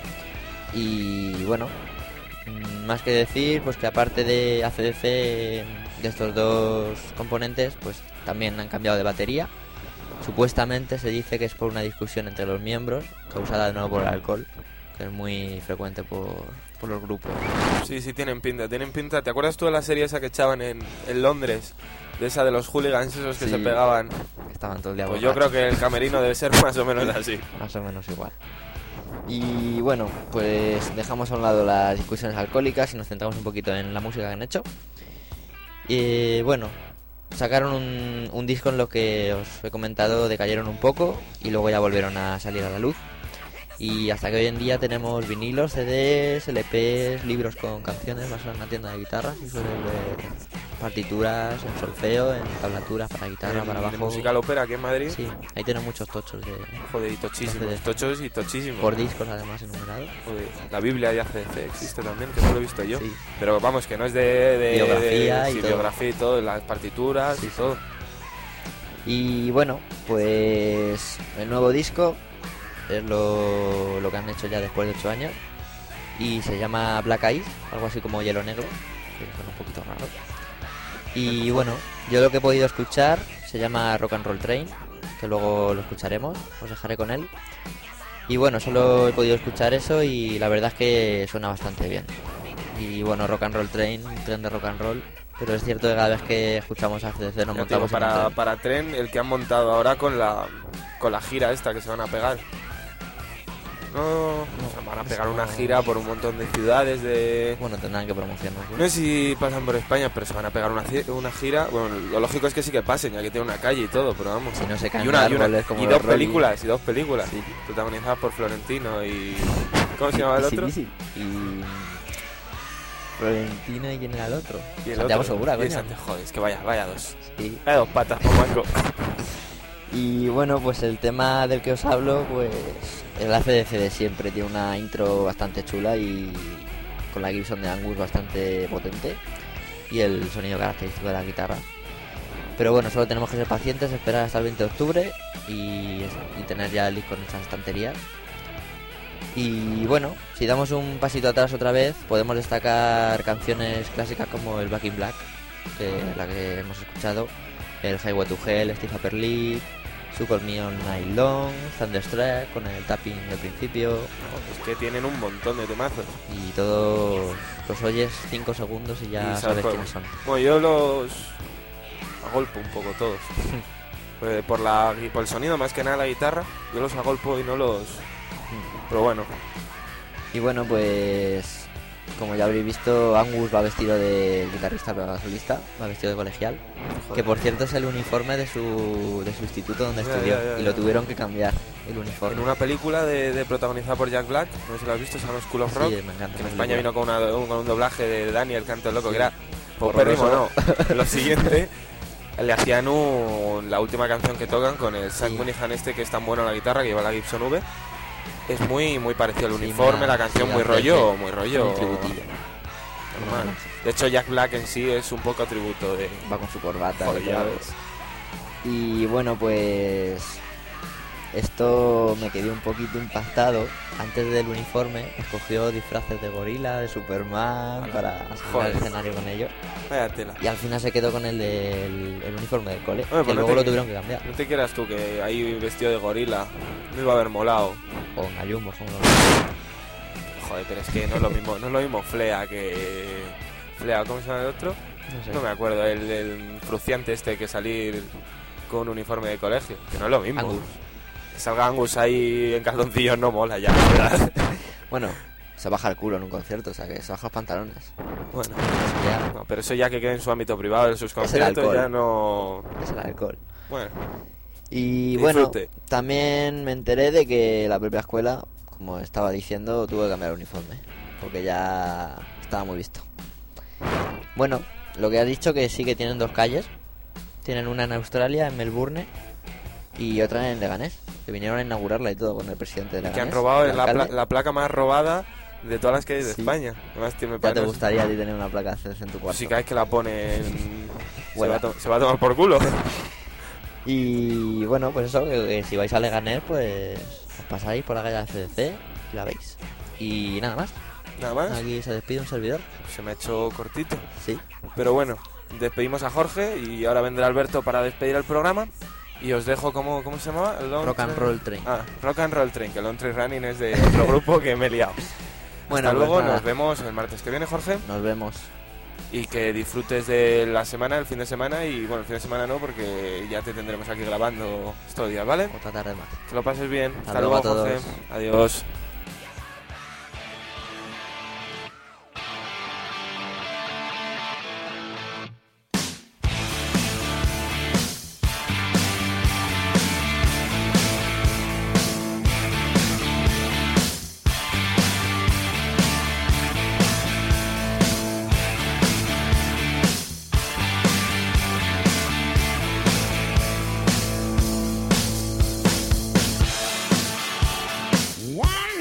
Y bueno, mm, más que decir, pues que aparte de A C D C, de estos dos componentes, pues también han cambiado de batería. Supuestamente se dice que es por una discusión entre los miembros, causada de nuevo por el alcohol, que es muy frecuente por, por los grupos. Sí, sí, tienen pinta, tienen pinta. ¿Te acuerdas tú de la serie esa que echaban en, en Londres? De esa de los hooligans esos que Sí. se pegaban. Estaban todo el día Pues yo creo borrachos. que el camerino debe ser más o menos así. Más o menos igual. Y bueno, pues dejamos a un lado las discusiones alcohólicas y nos centramos un poquito en la música que han hecho. Y bueno, sacaron un, un disco en lo que os he comentado, decayeron un poco y luego ya volvieron a salir a la luz. Y hasta que hoy en día tenemos vinilos, C Ds, L Ps, libros con canciones, vas a una tienda de guitarras y suelen ver partituras en solfeo, en tablaturas para guitarra, En- para en bajo. Musical Opera aquí en Madrid. Sí, ahí tienen muchos tochos de, Joder, y tochísimos, C D. tochos y tochísimos. por discos además enumerados. Joder, la Biblia de A C D C existe también, que no lo he visto yo. Sí. Pero vamos, que no es de... de Biografía de, y sí, todo. biografía y todo, las partituras Sí, y sí. todo. Y bueno, pues el nuevo disco es lo, lo que han hecho ya después de ocho años. y se llama Black Eyes, algo así como hielo negro, que suena un poquito raro. Y bueno, yo lo que he podido escuchar se llama Rock and Roll Train, que luego lo escucharemos, os dejaré con él. Y bueno, solo he podido escuchar eso y la verdad es que suena bastante bien. Y bueno, Rock and Roll Train, un tren de rock and roll, pero es cierto que cada vez que escuchamos a C D C nos Ya te digo, montamos en un para, tren. para tren, el que han montado ahora con la con la gira esta que se van a pegar. No, se van a pegar una gira por un montón de ciudades de... Bueno, tendrán que promocionar. No sé si pasan por España, pero se van a pegar una, ci- una gira. Bueno, lo lógico es que sí que pasen, ya que tiene una calle y todo, pero vamos. Si no se caen y una, y, una- árboles como y los dos Rolling. películas, y dos películas. Sí. Protagonizadas por Florentino y... ¿Cómo se llamaba el Sí, otro? sí, sí. Y... Florentino y quién era el otro. Y el Santiago otro. Segura, Y coño. Santiago- Joder, es que vaya, vaya dos. Sí. Vaya dos patas, Pomanco. Y bueno, pues el tema del que os hablo, pues el A C D C de siempre tiene una intro bastante chula y con la Gibson de Angus bastante potente y el sonido característico de la guitarra. Pero bueno, solo tenemos que ser pacientes, esperar hasta el veinte de octubre y, y tener ya el disco en nuestras estanterías. Y bueno, si damos un pasito atrás otra vez, podemos destacar canciones clásicas como el Back in Black, que es la que hemos escuchado, el Highway to Hell, Steve Upper Lip, Su Call Me All Night Long, Thunderstruck con el tapping del principio, Es que tienen un montón de temazos. y todos los oyes cinco segundos y ya Y sabes sabes quiénes son. Bueno, yo los agolpo un poco todos. Pues por, la, por el sonido más que nada la guitarra, yo los agolpo y no los... Pero bueno, Y bueno, pues como ya habréis visto, Angus va vestido de guitarrista pero solista, va vestido de colegial, que por cierto es el uniforme de su, de su instituto donde Ya, estudió, ya, ya, y lo ya. tuvieron que cambiar el uniforme. en una película de, de protagonizada por Jack Black, no sé si lo has visto, se llama School of Rock, Sí, me encanta que en esa España película. vino con, una, un, con un doblaje de Daniel Canto Loco, Sí. que era popérrimo, no. Horroroso. Lo siguiente, le hacían un, la última canción que tocan con el Zach Sí. Munihan este, que es tan bueno en la guitarra, que lleva la Gibson V. Es muy muy parecido al Sí, uniforme, más- la canción sí, muy hace- rollo, muy rollo. un tributillo. Normal. De hecho, Jack Black en sí es un poco tributo de... Va con su corbata Joder, y ya todo. ves. Y bueno, pues esto me quedé un poquito impactado. Antes del uniforme escogió disfraces de gorila, de Superman, Ala. para salir Joder. al escenario con ellos. Vaya tela. Y al final se quedó con el del el uniforme del cole, Oye, que pues no luego te- lo tuvieron que cambiar. No te quieras tú que ahí vestido de gorila no iba a haber molado. O en Ayumbo, como lo Joder, pero es que no es lo mismo, no es lo mismo Flea que... Flea, ¿cómo se llama el otro? no sé. No me acuerdo, el, el fruciante este que salir con un uniforme de colegio, que no es lo mismo. Angus. Que salga Angus ahí en calzoncillos no mola ya, la verdad. Bueno, se baja el culo en un concierto, o sea que se baja los pantalones. Bueno, Ya no, pero eso ya que quede en su ámbito privado, en sus el conciertos, alcohol. ya no... es el alcohol. Bueno, Y Disfrute. bueno, también me enteré de que la propia escuela, como estaba diciendo, tuvo que cambiar el uniforme, porque ya estaba muy visto. Bueno, lo que ha dicho que sí que tienen dos calles. Tienen una en Australia, en Melbourne, y otra en Leganés, que vinieron a inaugurarla y todo con el presidente de Leganés. que han robado el la, pla- alcalde. la placa más robada de todas las calles de Sí. España. Además, tío, me Ya te parece- gustaría a ti tener una placa de C D C en tu Pues cuarto. si cada vez que la ponen se, Vuela. va a to- se va a tomar por culo. Y bueno, pues eso, que, que si vais a Leganés, pues os pasáis por la calle de C D C y la veis. Y nada más, Nada más, aquí se despide un servidor. se me ha hecho cortito. Sí. Pero bueno, despedimos a Jorge y ahora vendrá Alberto para despedir el programa. Y os dejo, ¿cómo, cómo se llamaba? El Long Rock and Train- Roll Train. Ah, Rock and Roll Train, que el Long Train Running es de otro grupo que me he liado. Bueno, Hasta pues luego, nada. nos vemos el martes que viene, Jorge. Nos vemos. Y que disfrutes de la semana, el fin de semana. Y bueno, el fin de semana no, porque ya te tendremos aquí grabando estos días, ¿vale? Otra tarde más. Que lo pases bien. Hasta Hasta luego luego, a todos. Jorge. Adiós. One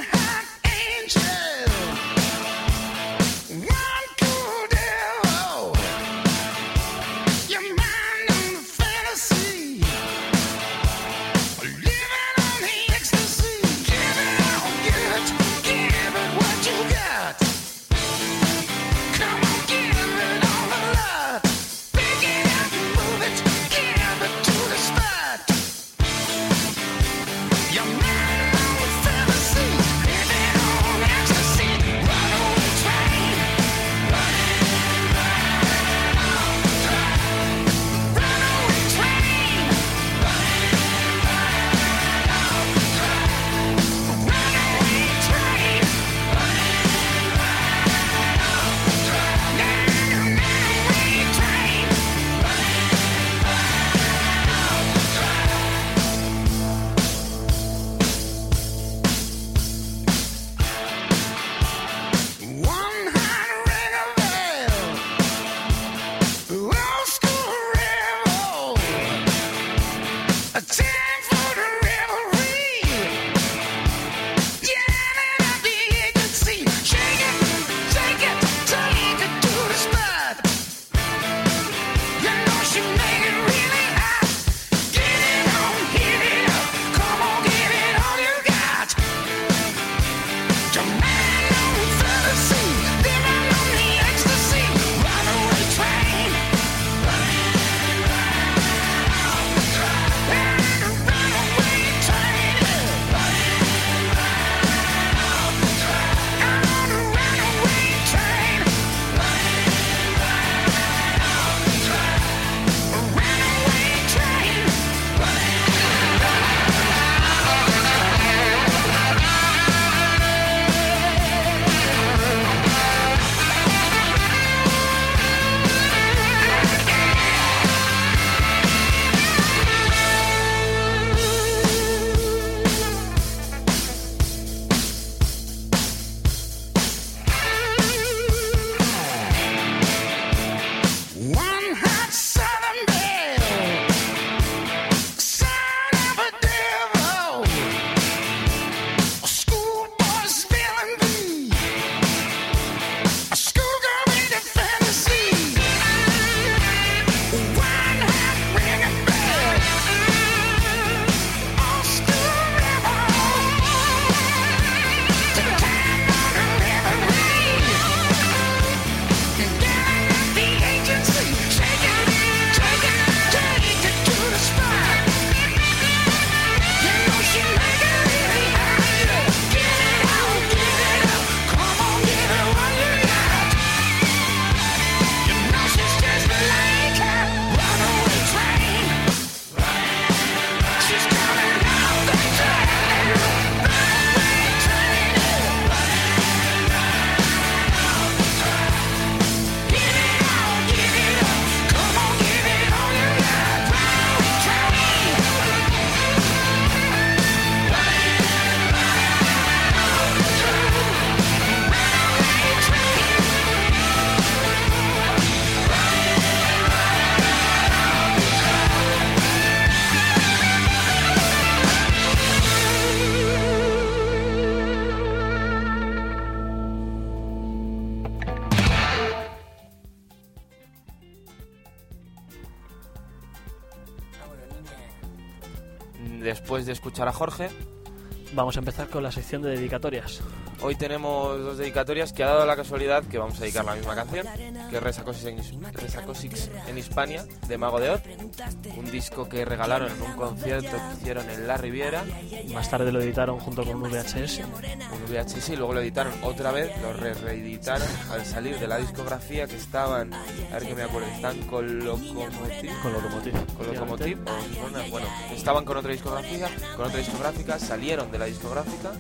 Después de escuchar a Jorge, vamos a empezar con la sección de dedicatorias. Hoy tenemos dos dedicatorias que ha dado la casualidad que vamos a dedicar la misma canción, que es Resacosix en, Resacosix en Hispania, de Mago de Oz, un disco que regalaron en un concierto que hicieron en La Riviera. Más tarde lo editaron junto con un V H S. Un V H S y luego lo editaron otra vez, lo re reeditaron al salir de la discografía que estaban, a ver que me acuerdo, están con Locomotive. Con Locomotive. Con Locomotive, o, bueno, estaban con otra discografía, con otra discográfica, salieron de la discográfica.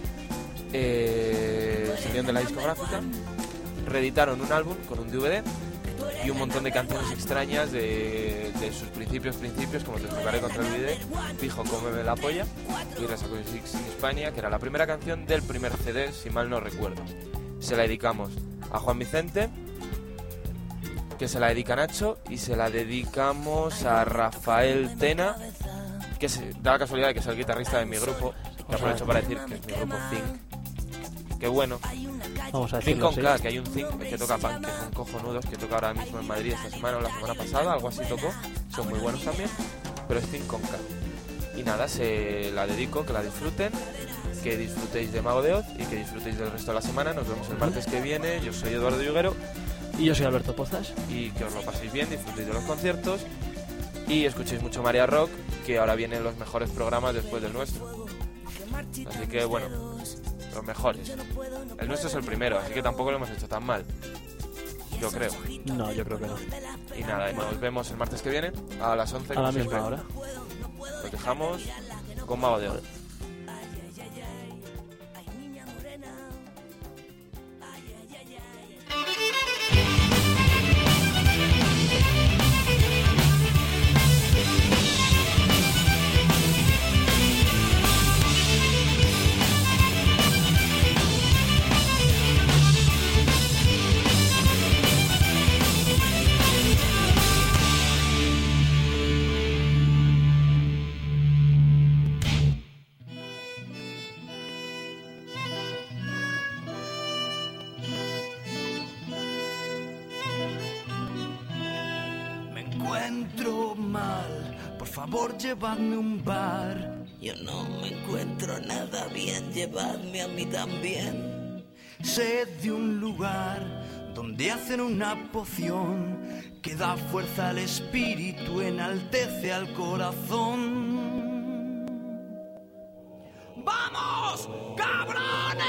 Eh, salieron de la discográfica, reeditaron un álbum con un D V D y un montón de canciones extrañas de, de sus principios, principios, como te explicaré contra el vídeo, Fijo, cómeme la polla, y Resacosix en Hispania, que era la primera canción del primer C D, si mal no recuerdo. Se la dedicamos a Juan Vicente, que se la dedica a Nacho, y se la dedicamos a Rafael Tena, que se, da la casualidad de que es el guitarrista de mi grupo, que aprovecho para decir que es mi grupo Think. Qué bueno. Vamos a Think decirlo, con K, sí. que hay un Think que toca punk, que son cojonudos, que toca ahora mismo en Madrid esta semana o la semana pasada, algo así tocó. Son muy buenos también, pero es Think con K. Y nada, se la dedico, que la disfruten, que disfrutéis de Mago de Oz y que disfrutéis del resto de la semana. Nos vemos el martes que viene. Yo soy Eduardo Yuguero. Y yo soy Alberto Pozas. Y que os lo paséis bien, disfrutéis de los conciertos y escuchéis mucho Marea Rock, que ahora vienen los mejores programas después del nuestro. Así que bueno, los mejores. El nuestro es el primero, así que tampoco lo hemos hecho tan mal, yo creo. No, yo creo que no. Y nada, nos vemos el martes que viene a las once. A la como misma siempre. hora. Nos dejamos con Mago de Oz. encuentro mal, por favor llevadme a un bar. Yo no me encuentro nada bien, llevadme a mí también. Sé de un lugar donde hacen una poción que da fuerza al espíritu, enaltece al corazón. ¡Vamos, cabrones!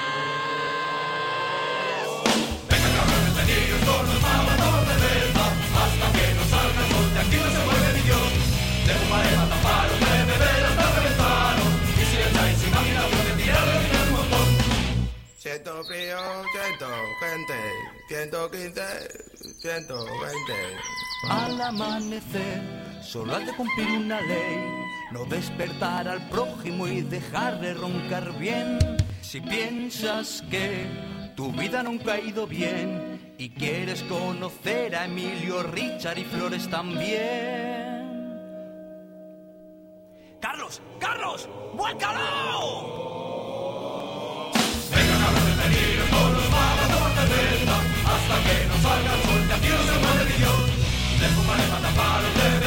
Venga, cabrones, venidos con los mamadores de verdad, hasta que nos salga el sol, de aquí no se mueve ni Dios. De fumaremos, taparos, de beber hasta reventaros, y si le echáis sin imaginación de tirarle un montón. Siento frío, siento gente, ciento quince, ciento veinte. Al amanecer, solo has de cumplir una ley, no despertar al prójimo y dejar de roncar bien. Si piensas que tu vida nunca ha ido bien y quieres conocer a Emilio, Richard y Flores también. ¡Carlos! ¡Carlos! ¡Vuélcalo! Venga, cabrones, venidos con los mamadores de verdad, hasta que nos salga el sol, de aquí no se mueve ni Dios. De fumaremos, taparos, de